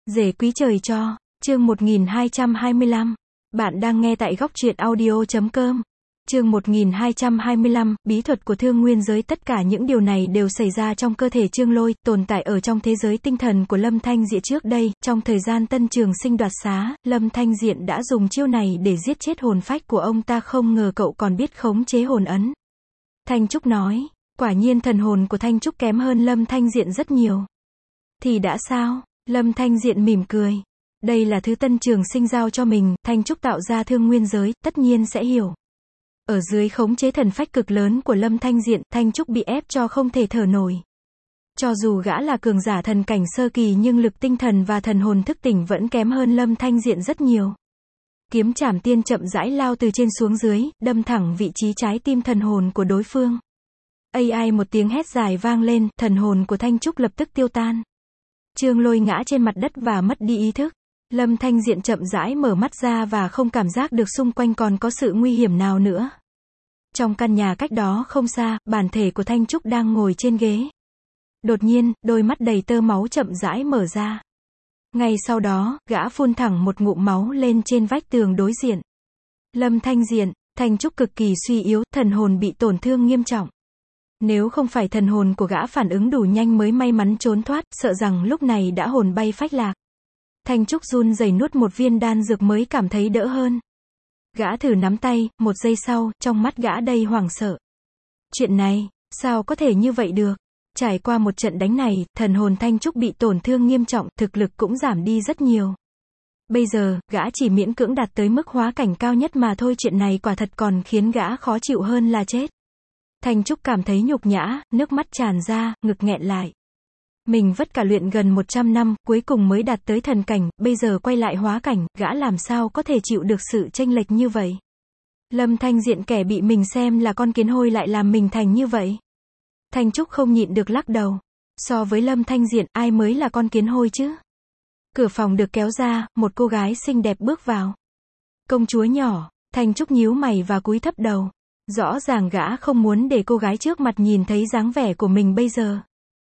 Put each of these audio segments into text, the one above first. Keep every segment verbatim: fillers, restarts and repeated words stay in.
Rể quý trời cho, chương một nghìn hai trăm hai mươi lăm. Bạn đang nghe tại góc truyện audio chấm com. Chương một nghìn hai trăm hai mươi lăm, bí thuật của thương nguyên giới. Tất cả những điều này đều xảy ra trong cơ thể Trương Lôi, tồn tại ở trong thế giới tinh thần của Lâm Thanh Diện trước đây. Trong thời gian Tân Trường Sinh đoạt xá, Lâm Thanh Diện đã dùng chiêu này để giết chết hồn phách của ông ta. Không ngờ cậu còn biết khống chế hồn ấn. Thanh Trúc nói, quả nhiên thần hồn của Thanh Trúc kém hơn Lâm Thanh Diện rất nhiều. Thì đã sao? Lâm Thanh Diện mỉm cười. Đây là thứ Tân Trường Sinh giao cho mình, Thanh Trúc tạo ra thương nguyên giới, tất nhiên sẽ hiểu. Ở dưới khống chế thần phách cực lớn của Lâm Thanh Diện, Thanh Trúc bị ép cho không thể thở nổi. Cho dù gã là cường giả thần cảnh sơ kỳ nhưng lực tinh thần và thần hồn thức tỉnh vẫn kém hơn Lâm Thanh Diện rất nhiều. Kiếm Trảm Tiên chậm rãi lao từ trên xuống dưới, đâm thẳng vị trí trái tim thần hồn của đối phương. Ai ai một tiếng hét dài vang lên, thần hồn của Thanh Trúc lập tức tiêu tan. Trương Lôi ngã trên mặt đất và mất đi ý thức. Lâm Thanh Diện chậm rãi mở mắt ra và không cảm giác được xung quanh còn có sự nguy hiểm nào nữa. Trong căn nhà cách đó không xa, bản thể của Thanh Trúc đang ngồi trên ghế. Đột nhiên, đôi mắt đầy tơ máu chậm rãi mở ra. Ngay sau đó, gã phun thẳng một ngụm máu lên trên vách tường đối diện. Lâm Thanh Diện, Thanh Trúc cực kỳ suy yếu, thần hồn bị tổn thương nghiêm trọng. Nếu không phải thần hồn của gã phản ứng đủ nhanh mới may mắn trốn thoát, sợ rằng lúc này đã hồn bay phách lạc. Thanh Trúc run rẩy nuốt một viên đan dược mới cảm thấy đỡ hơn. Gã thử nắm tay, một giây sau, trong mắt gã đầy hoảng sợ. Chuyện này, sao có thể như vậy được? Trải qua một trận đánh này, thần hồn Thanh Trúc bị tổn thương nghiêm trọng, thực lực cũng giảm đi rất nhiều. Bây giờ, gã chỉ miễn cưỡng đạt tới mức hóa cảnh cao nhất mà thôi, chuyện này quả thật còn khiến gã khó chịu hơn là chết. Thanh Trúc cảm thấy nhục nhã, nước mắt tràn ra, ngực nghẹn lại. Mình vất cả luyện gần một trăm năm, cuối cùng mới đạt tới thần cảnh, bây giờ quay lại hóa cảnh, gã làm sao có thể chịu được sự chênh lệch như vậy? Lâm Thanh Diện kẻ bị mình xem là con kiến hôi lại làm mình thành như vậy. Thanh Trúc không nhịn được lắc đầu. So với Lâm Thanh Diện, ai mới là con kiến hôi chứ? Cửa phòng được kéo ra, một cô gái xinh đẹp bước vào. Công chúa nhỏ, Thanh Trúc nhíu mày và cúi thấp đầu. Rõ ràng gã không muốn để cô gái trước mặt nhìn thấy dáng vẻ của mình bây giờ.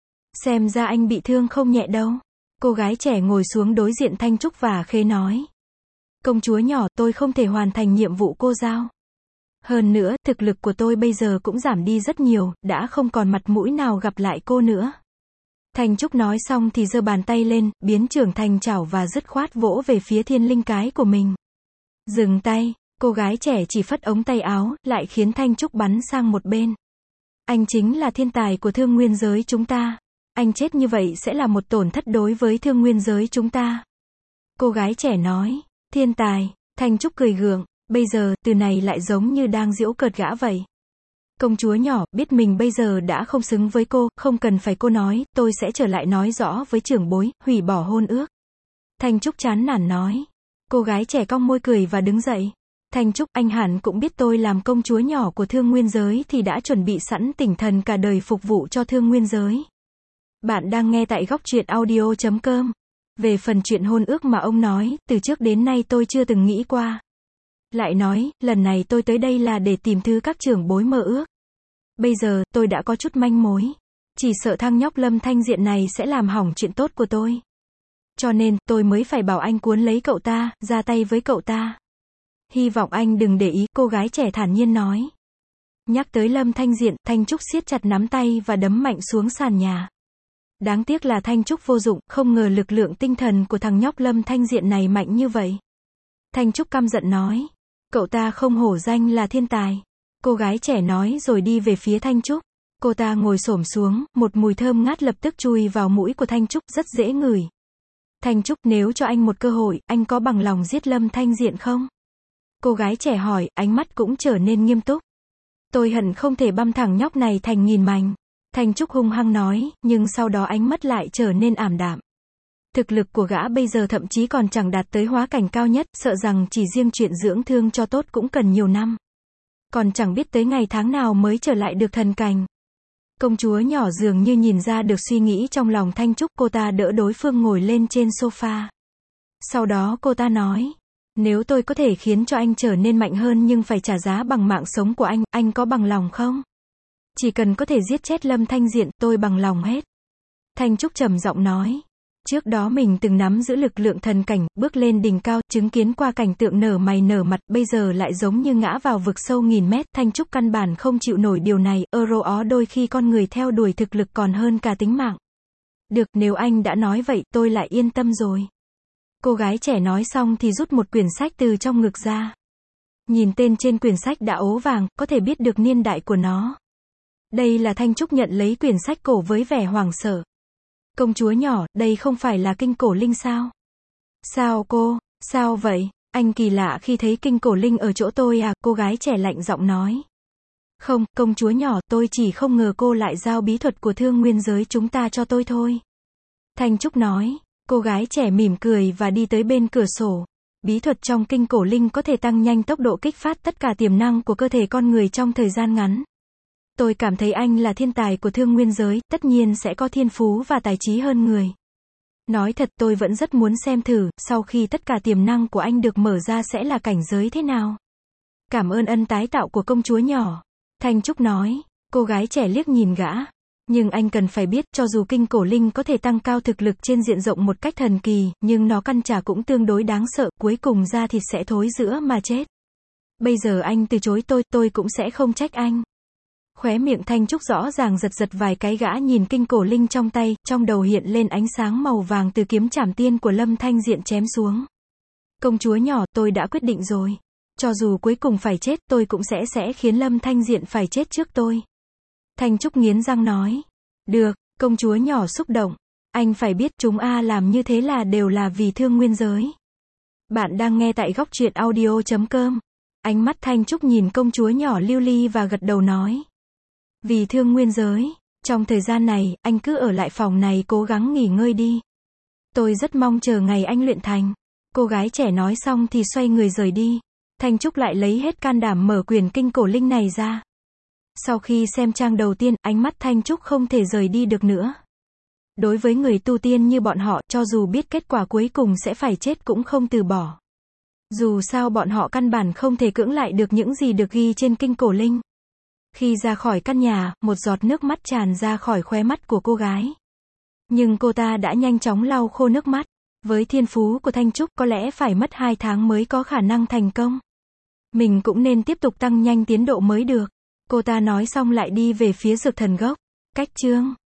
Xem ra anh bị thương không nhẹ đâu. Cô gái trẻ ngồi xuống đối diện Thanh Trúc và khẽ nói. Công chúa nhỏ, tôi không thể hoàn thành nhiệm vụ cô giao. Hơn nữa, thực lực của tôi bây giờ cũng giảm đi rất nhiều, đã không còn mặt mũi nào gặp lại cô nữa. Thanh Trúc nói xong thì giơ bàn tay lên, biến trưởng thành chảo và dứt khoát vỗ về phía thiên linh cái của mình. Dừng tay. Cô gái trẻ chỉ phất ống tay áo, lại khiến Thanh Trúc bắn sang một bên. Anh chính là thiên tài của thương nguyên giới chúng ta. Anh chết như vậy sẽ là một tổn thất đối với thương nguyên giới chúng ta. Cô gái trẻ nói. Thiên tài. Thanh Trúc cười gượng. Bây giờ, từ này lại giống như đang giễu cợt gã vậy. Công chúa nhỏ, biết mình bây giờ đã không xứng với cô, không cần phải cô nói, tôi sẽ trở lại nói rõ với trưởng bối, hủy bỏ hôn ước. Thanh Trúc chán nản nói. Cô gái trẻ cong môi cười và đứng dậy. Thanh Trúc, anh hẳn cũng biết tôi làm công chúa nhỏ của thương nguyên giới thì đã chuẩn bị sẵn tinh thần cả đời phục vụ cho thương nguyên giới. Bạn đang nghe tại góc truyện audio chấm com. Về phần chuyện hôn ước mà ông nói, từ trước đến nay tôi chưa từng nghĩ qua. Lại nói, lần này tôi tới đây là để tìm thứ các trưởng bối mơ ước. Bây giờ, tôi đã có chút manh mối. Chỉ sợ thằng nhóc Lâm Thanh Diện này sẽ làm hỏng chuyện tốt của tôi. Cho nên, tôi mới phải bảo anh cuốn lấy cậu ta, ra tay với cậu ta. Hy vọng anh đừng để ý, cô gái trẻ thản nhiên nói. Nhắc tới Lâm Thanh Diện, Thanh Trúc siết chặt nắm tay và đấm mạnh xuống sàn nhà. Đáng tiếc là Thanh Trúc vô dụng, không ngờ lực lượng tinh thần của thằng nhóc Lâm Thanh Diện này mạnh như vậy. Thanh Trúc căm giận nói. Cậu ta không hổ danh là thiên tài. Cô gái trẻ nói rồi đi về phía Thanh Trúc. Cô ta ngồi xổm xuống, một mùi thơm ngát lập tức chui vào mũi của Thanh Trúc, rất dễ ngửi. Thanh Trúc, nếu cho anh một cơ hội, anh có bằng lòng giết Lâm Thanh Diện không? Cô gái trẻ hỏi, ánh mắt cũng trở nên nghiêm túc. Tôi hận không thể băm thằng nhóc này thành nghìn mảnh. Thanh Trúc hung hăng nói, nhưng sau đó ánh mắt lại trở nên ảm đạm. Thực lực của gã bây giờ thậm chí còn chẳng đạt tới hóa cảnh cao nhất, sợ rằng chỉ riêng chuyện dưỡng thương cho tốt cũng cần nhiều năm. Còn chẳng biết tới ngày tháng nào mới trở lại được thần cảnh. Công chúa nhỏ dường như nhìn ra được suy nghĩ trong lòng Thanh Trúc, cô ta đỡ đối phương ngồi lên trên sofa. Sau đó cô ta nói. Nếu tôi có thể khiến cho anh trở nên mạnh hơn nhưng phải trả giá bằng mạng sống của anh, anh có bằng lòng không? Chỉ cần có thể giết chết Lâm Thanh Diện, tôi bằng lòng hết. Thanh Trúc trầm giọng nói. Trước đó mình từng nắm giữ lực lượng thần cảnh, bước lên đỉnh cao, chứng kiến qua cảnh tượng nở mày nở mặt, bây giờ lại giống như ngã vào vực sâu nghìn mét, Thanh Trúc căn bản không chịu nổi điều này, euro ó đôi khi con người theo đuổi thực lực còn hơn cả tính mạng. Được, nếu anh đã nói vậy, tôi lại yên tâm rồi. Cô gái trẻ nói xong thì rút một quyển sách từ trong ngực ra. Nhìn tên trên quyển sách đã ố vàng, có thể biết được niên đại của nó. Đây là Thanh Trúc nhận lấy quyển sách cổ với vẻ hoảng sợ. Công chúa nhỏ, đây không phải là kinh cổ linh sao? Sao cô, sao vậy? Anh kỳ lạ khi thấy kinh cổ linh ở chỗ tôi à? Cô gái trẻ lạnh giọng nói. Không, công chúa nhỏ, tôi chỉ không ngờ cô lại giao bí thuật của thương nguyên giới chúng ta cho tôi thôi. Thanh Trúc nói. Cô gái trẻ mỉm cười và đi tới bên cửa sổ. Bí thuật trong kinh cổ linh có thể tăng nhanh tốc độ kích phát tất cả tiềm năng của cơ thể con người trong thời gian ngắn. Tôi cảm thấy anh là thiên tài của thương nguyên giới, tất nhiên sẽ có thiên phú và tài trí hơn người. Nói thật tôi vẫn rất muốn xem thử, sau khi tất cả tiềm năng của anh được mở ra sẽ là cảnh giới thế nào. Cảm ơn ân tái tạo của công chúa nhỏ. Thanh Trúc nói. Cô gái trẻ liếc nhìn gã. Nhưng anh cần phải biết, cho dù kinh cổ linh có thể tăng cao thực lực trên diện rộng một cách thần kỳ, nhưng nó căn trả cũng tương đối đáng sợ, cuối cùng da thịt sẽ thối rữa mà chết. Bây giờ anh từ chối tôi, tôi cũng sẽ không trách anh. Khóe miệng Thanh Trúc rõ ràng giật giật vài cái, gã nhìn kinh cổ linh trong tay, trong đầu hiện lên ánh sáng màu vàng từ kiếm trảm tiên của Lâm Thanh Diện chém xuống. Công chúa nhỏ, tôi đã quyết định rồi. Cho dù cuối cùng phải chết, tôi cũng sẽ sẽ khiến Lâm Thanh Diện phải chết trước tôi. Thanh Trúc nghiến răng nói. Được, công chúa nhỏ xúc động. Anh phải biết chúng a làm như thế là đều là vì thương nguyên giới. Bạn đang nghe tại góc truyện audio chấm com. Ánh mắt Thanh Trúc nhìn công chúa nhỏ lưu ly và gật đầu nói. Vì thương nguyên giới, trong thời gian này, anh cứ ở lại phòng này cố gắng nghỉ ngơi đi. Tôi rất mong chờ ngày anh luyện thành. Cô gái trẻ nói xong thì xoay người rời đi. Thanh Trúc lại lấy hết can đảm mở quyển kinh cổ linh này ra. Sau khi xem trang đầu tiên, ánh mắt Thanh Trúc không thể rời đi được nữa. Đối với người tu tiên như bọn họ, cho dù biết kết quả cuối cùng sẽ phải chết cũng không từ bỏ. Dù sao bọn họ căn bản không thể cưỡng lại được những gì được ghi trên kinh cổ linh. Khi ra khỏi căn nhà, một giọt nước mắt tràn ra khỏi khóe mắt của cô gái. Nhưng cô ta đã nhanh chóng lau khô nước mắt. Với thiên phú của Thanh Trúc có lẽ phải mất hai tháng mới có khả năng thành công. Mình cũng nên tiếp tục tăng nhanh tiến độ mới được. Cô ta nói xong lại đi về phía Dược Thần Gốc. Cách chương